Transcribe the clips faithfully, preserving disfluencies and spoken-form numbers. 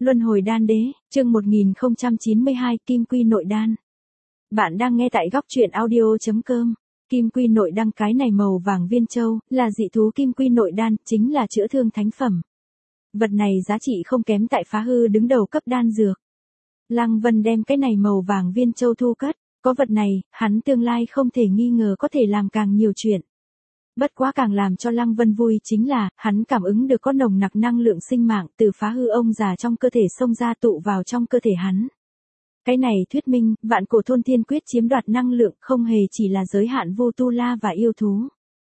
Luân hồi đan đế, chương một nghìn không trăm chín mươi hai, Kim Quy nội đan. Bạn đang nghe tại góc truyện audio chấm com. Kim Quy nội đan, cái này màu vàng viên châu, là dị thú Kim Quy nội đan, chính là chữa thương thánh phẩm. Vật này giá trị không kém tại Phá Hư đứng đầu cấp đan dược. Lăng Vân đem cái này màu vàng viên châu thu cất, có vật này, hắn tương lai không thể nghi ngờ có thể làm càng nhiều chuyện. Bất quá càng làm cho Lăng Vân vui chính là, hắn cảm ứng được có nồng nặc năng lượng sinh mạng từ Phá Hư ông già trong cơ thể xông ra tụ vào trong cơ thể hắn. Cái này thuyết minh, vạn cổ thôn thiên quyết chiếm đoạt năng lượng không hề chỉ là giới hạn vô tu la và yêu thú.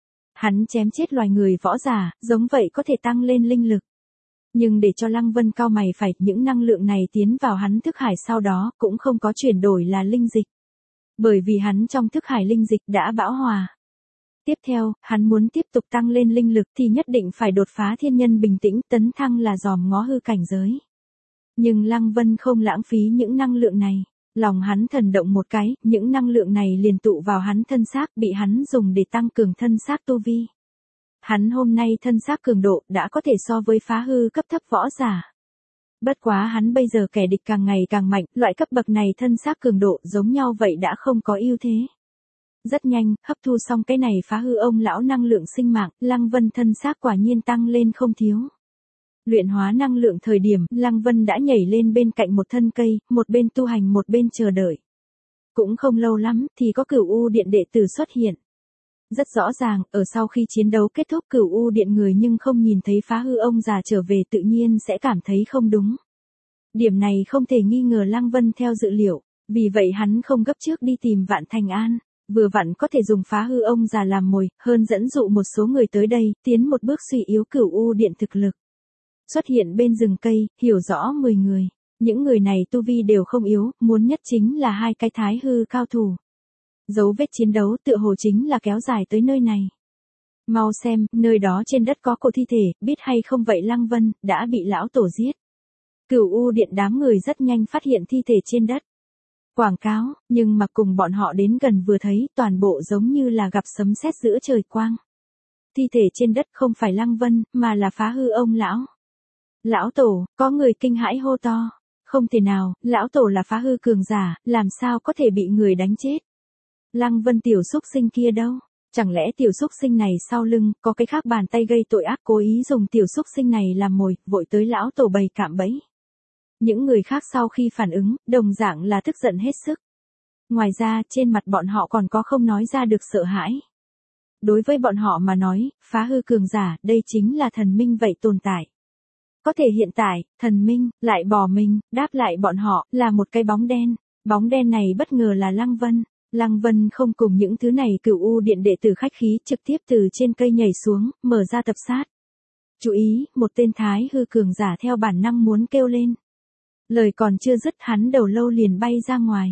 Hắn chém chết loài người võ giả, giống vậy có thể tăng lên linh lực. Nhưng để cho Lăng Vân cao mày phải, những năng lượng này tiến vào hắn thức hải sau đó, cũng không có chuyển đổi là linh dịch. Bởi vì hắn trong thức hải linh dịch đã bão hòa. Tiếp theo, hắn muốn tiếp tục tăng lên linh lực thì nhất định phải đột phá thiên nhân bình tĩnh, tấn thăng là dòm ngó hư cảnh giới. Nhưng Lăng Vân không lãng phí những năng lượng này, lòng hắn thần động một cái, những năng lượng này liền tụ vào hắn thân xác, bị hắn dùng để tăng cường thân xác tu vi. Hắn hôm nay thân xác cường độ đã có thể so với Phá Hư cấp thấp võ giả. Bất quá hắn bây giờ kẻ địch càng ngày càng mạnh, loại cấp bậc này thân xác cường độ giống nhau vậy đã không có ưu thế. Rất nhanh, hấp thu xong cái này Phá Hư ông lão năng lượng sinh mạng, Lăng Vân thân xác quả nhiên tăng lên không thiếu. Luyện hóa năng lượng thời điểm, Lăng Vân đã nhảy lên bên cạnh một thân cây, một bên tu hành một bên chờ đợi. Cũng không lâu lắm, thì có Cửu U Điện đệ tử xuất hiện. Rất rõ ràng, ở sau khi chiến đấu kết thúc Cửu U Điện người nhưng không nhìn thấy Phá Hư ông già trở về tự nhiên sẽ cảm thấy không đúng. Điểm này không thể nghi ngờ Lăng Vân theo dự liệu, vì vậy hắn không gấp trước đi tìm Vạn Thành An. Vừa vặn có thể dùng Phá Hư ông già làm mồi, hơn dẫn dụ một số người tới đây, tiến một bước suy yếu Cửu U Điện thực lực. Xuất hiện bên rừng cây, hiểu rõ mười người. Những người này tu vi đều không yếu, muốn nhất chính là hai cái thái hư cao thủ. Dấu vết chiến đấu tựa hồ chính là kéo dài tới nơi này. Mau xem, nơi đó trên đất có cổ thi thể, biết hay không vậy Lăng Vân, đã bị lão tổ giết. Cửu U Điện đám người rất nhanh phát hiện thi thể trên đất. Quảng cáo, nhưng mà cùng bọn họ đến gần vừa thấy, toàn bộ giống như là gặp sấm sét giữa trời quang. Thi thể trên đất không phải Lăng Vân, mà là Phá Hư ông lão. Lão tổ, có người kinh hãi hô to. Không thể nào, lão tổ là Phá Hư cường giả, làm sao có thể bị người đánh chết. Lăng Vân tiểu xúc sinh kia đâu? Chẳng lẽ tiểu xúc sinh này sau lưng, có cái khác bàn tay gây tội ác cố ý dùng tiểu xúc sinh này làm mồi, vội tới lão tổ bày cạm bẫy. Những người khác sau khi phản ứng, đồng dạng là tức giận hết sức. Ngoài ra, trên mặt bọn họ còn có không nói ra được sợ hãi. Đối với bọn họ mà nói, Phá Hư cường giả, đây chính là thần minh vậy tồn tại. Có thể hiện tại, thần minh, lại bỏ mình, đáp lại bọn họ, là một cái bóng đen. Bóng đen này bất ngờ là Lăng Vân. Lăng Vân không cùng những thứ này Cửu U Điện đệ tử khách khí, trực tiếp từ trên cây nhảy xuống, mở ra tập sát. Chú ý, một tên thái hư cường giả theo bản năng muốn kêu lên. Lời còn chưa dứt hắn đầu lâu liền bay ra ngoài.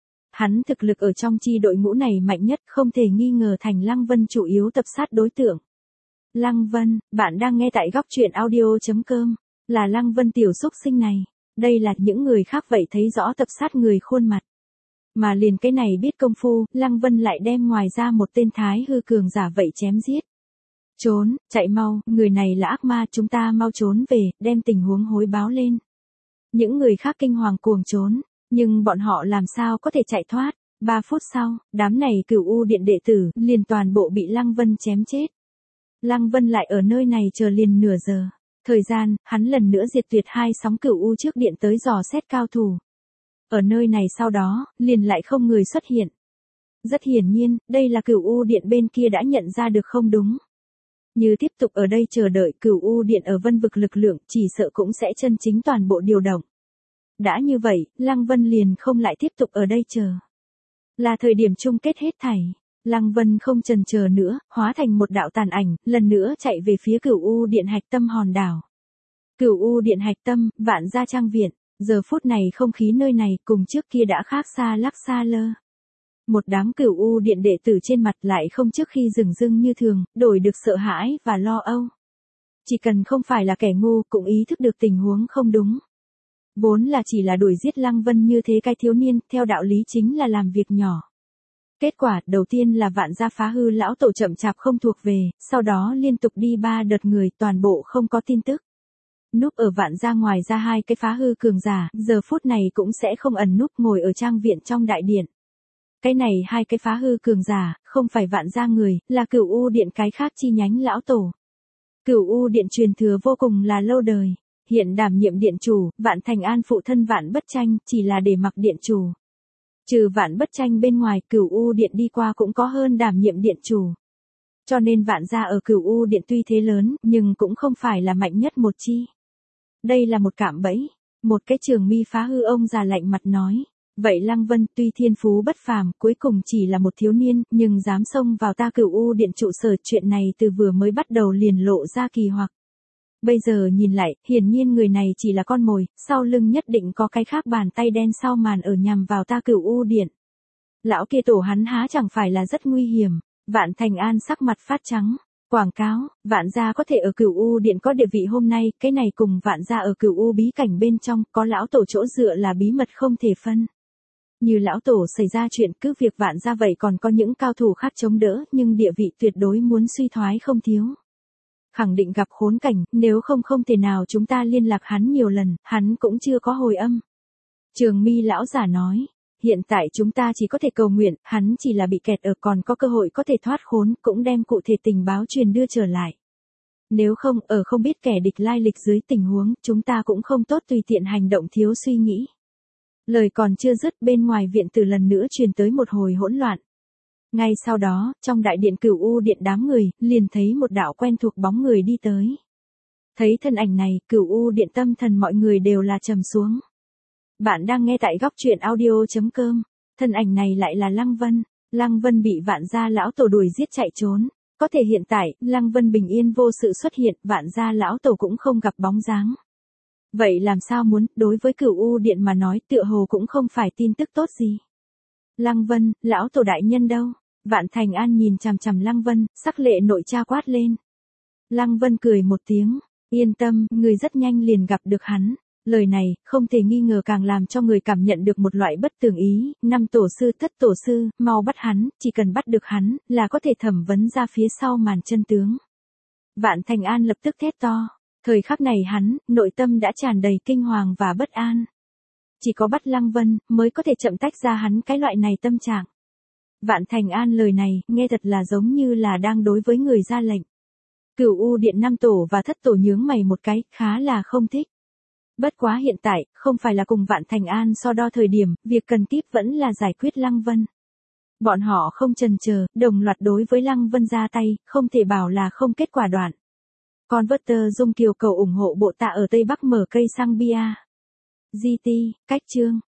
Hắn thực lực ở trong chi đội ngũ này mạnh nhất, không thể nghi ngờ thành Lăng Vân chủ yếu tập sát đối tượng. Lăng Vân, bạn đang nghe tại góc truyện audio chấm com, là Lăng Vân tiểu xúc sinh này. Đây là những người khác vậy thấy rõ tập sát người khuôn mặt. Mà liền cái này biết công phu, Lăng Vân lại đem ngoài ra một tên thái hư cường giả vậy chém giết. Trốn, chạy mau, người này là ác ma, chúng ta mau trốn về, đem tình huống hối báo lên. Những người khác kinh hoàng cuồng trốn, nhưng bọn họ làm sao có thể chạy thoát. Ba phút sau, đám này Cửu U Điện đệ tử, liền toàn bộ bị Lăng Vân chém chết. Lăng Vân lại ở nơi này chờ liền nửa giờ. Thời gian, hắn lần nữa diệt tuyệt hai sóng Cửu U trước điện tới dò xét cao thủ. Ở nơi này sau đó, liền lại không người xuất hiện. Rất hiển nhiên, đây là Cửu U Điện bên kia đã nhận ra được không đúng. Như tiếp tục ở đây chờ đợi Cửu U Điện ở Vân vực lực lượng, chỉ sợ cũng sẽ chân chính toàn bộ điều động. Đã như vậy, Lăng Vân liền không lại tiếp tục ở đây chờ. Là thời điểm chung kết hết thảy. Lăng Vân không chần chờ nữa, hóa thành một đạo tàn ảnh, lần nữa chạy về phía Cửu U Điện hạch tâm hòn đảo. Cửu U Điện hạch tâm, Vạn Gia Trang viện, giờ phút này không khí nơi này cùng trước kia đã khác xa lắc xa lơ. Một đám Cửu U Điện đệ tử trên mặt lại không trước khi dừng dưng như thường, đổi được sợ hãi và lo âu. Chỉ cần không phải là kẻ ngu cũng ý thức được tình huống không đúng. Vốn là chỉ là đuổi giết Lăng Vân như thế cái thiếu niên, theo đạo lý chính là làm việc nhỏ. Kết quả, đầu tiên là Vạn Gia Phá Hư lão tổ chậm chạp không thuộc về, sau đó liên tục đi ba đợt người toàn bộ không có tin tức. núp ở Vạn gia ngoài ra hai cái phá hư cường giả, giờ phút này cũng sẽ không ẩn núp ngồi ở trang viện trong đại điện. Cái này hai cái phá hư cường giả, không phải Vạn gia người, là Cửu U điện cái khác chi nhánh lão tổ. Cửu U điện truyền thừa vô cùng là lâu đời, hiện đảm nhiệm điện chủ, Vạn Thành An phụ thân Vạn Bất Tranh, chỉ là để mặc điện chủ. Trừ Vạn Bất Tranh bên ngoài, Cửu U điện đi qua cũng có hơn đảm nhiệm điện chủ. Cho nên Vạn gia ở Cửu U điện tuy thế lớn, nhưng cũng không phải là mạnh nhất một chi. Đây là một cạm bẫy, một cái trường mi phá hư ông già lạnh mặt nói. Vậy Lăng Vân tuy thiên phú bất phàm, cuối cùng chỉ là một thiếu niên, nhưng dám xông vào ta Cửu U điện trụ sở, chuyện này từ vừa mới bắt đầu liền lộ ra kỳ hoặc. Bây giờ nhìn lại, hiển nhiên người này chỉ là con mồi, sau lưng nhất định có cái khác bàn tay đen sau màn ở nhằm vào ta Cửu U điện. Lão kia tổ hắn há chẳng phải là rất nguy hiểm. Vạn Thành An sắc mặt phát trắng. Quảng cáo, Vạn gia có thể ở Cửu U điện có địa vị hôm nay, cái này cùng Vạn gia ở Cửu U bí cảnh bên trong có lão tổ chỗ dựa là bí mật không thể phân. Như lão tổ xảy ra chuyện, cứ việc Vạn gia vậy còn có những cao thủ khác chống đỡ, nhưng địa vị tuyệt đối muốn suy thoái không thiếu. Khẳng định gặp khốn cảnh, nếu không không thể nào chúng ta liên lạc hắn nhiều lần, hắn cũng chưa có hồi âm. Trường mi lão giả nói, hiện tại chúng ta chỉ có thể cầu nguyện, hắn chỉ là bị kẹt ở, còn có cơ hội có thể thoát khốn, cũng đem cụ thể tình báo truyền đưa trở lại. Nếu không, ở không biết kẻ địch lai lịch dưới tình huống, chúng ta cũng không tốt tùy tiện hành động thiếu suy nghĩ. Lời còn chưa dứt, bên ngoài viện từ lần nữa truyền tới một hồi hỗn loạn. Ngay sau đó, trong đại điện Cửu U điện đám người, liền thấy một đạo quen thuộc bóng người đi tới. Thấy thân ảnh này, Cửu U điện tâm thần mọi người đều là trầm xuống. Bạn đang nghe tại góc truyện audio chấm com, thân ảnh này lại là Lăng Vân. Lăng Vân bị Vạn gia lão tổ đuổi giết chạy trốn. Có thể hiện tại, Lăng Vân bình yên vô sự xuất hiện, Vạn gia lão tổ cũng không gặp bóng dáng. Vậy làm sao muốn, đối với Cửu U điện mà nói tựa hồ cũng không phải tin tức tốt gì. Lăng Vân, lão tổ đại nhân đâu? Vạn Thành An nhìn chằm chằm Lăng Vân, sắc lệ nội tra quát lên. Lăng Vân cười một tiếng, yên tâm, người rất nhanh liền gặp được hắn. Lời này, không thể nghi ngờ càng làm cho người cảm nhận được một loại bất tường ý, năm tổ sư thất tổ sư, mau bắt hắn, chỉ cần bắt được hắn, là có thể thẩm vấn ra phía sau màn chân tướng. Vạn Thành An lập tức thét to, thời khắc này hắn, nội tâm đã tràn đầy kinh hoàng và bất an. Chỉ có bắt Lăng Vân, mới có thể chậm tách ra hắn cái loại này tâm trạng. Vạn Thành An lời này, nghe thật là giống như là đang đối với người ra lệnh. Cửu U điện năm tổ và thất tổ nhướng mày một cái, khá là không thích. Bất quá hiện tại, không phải là cùng Vạn Thành An so đo thời điểm, việc cần kíp vẫn là giải quyết Lăng Vân. Bọn họ không chần chờ, đồng loạt đối với Lăng Vân ra tay, không thể bảo là không kết quả đoạn. Converter Dung Kiều cầu ủng hộ bộ tạ ở Tây Bắc mở cây xăng bia. giê tê, cách chương.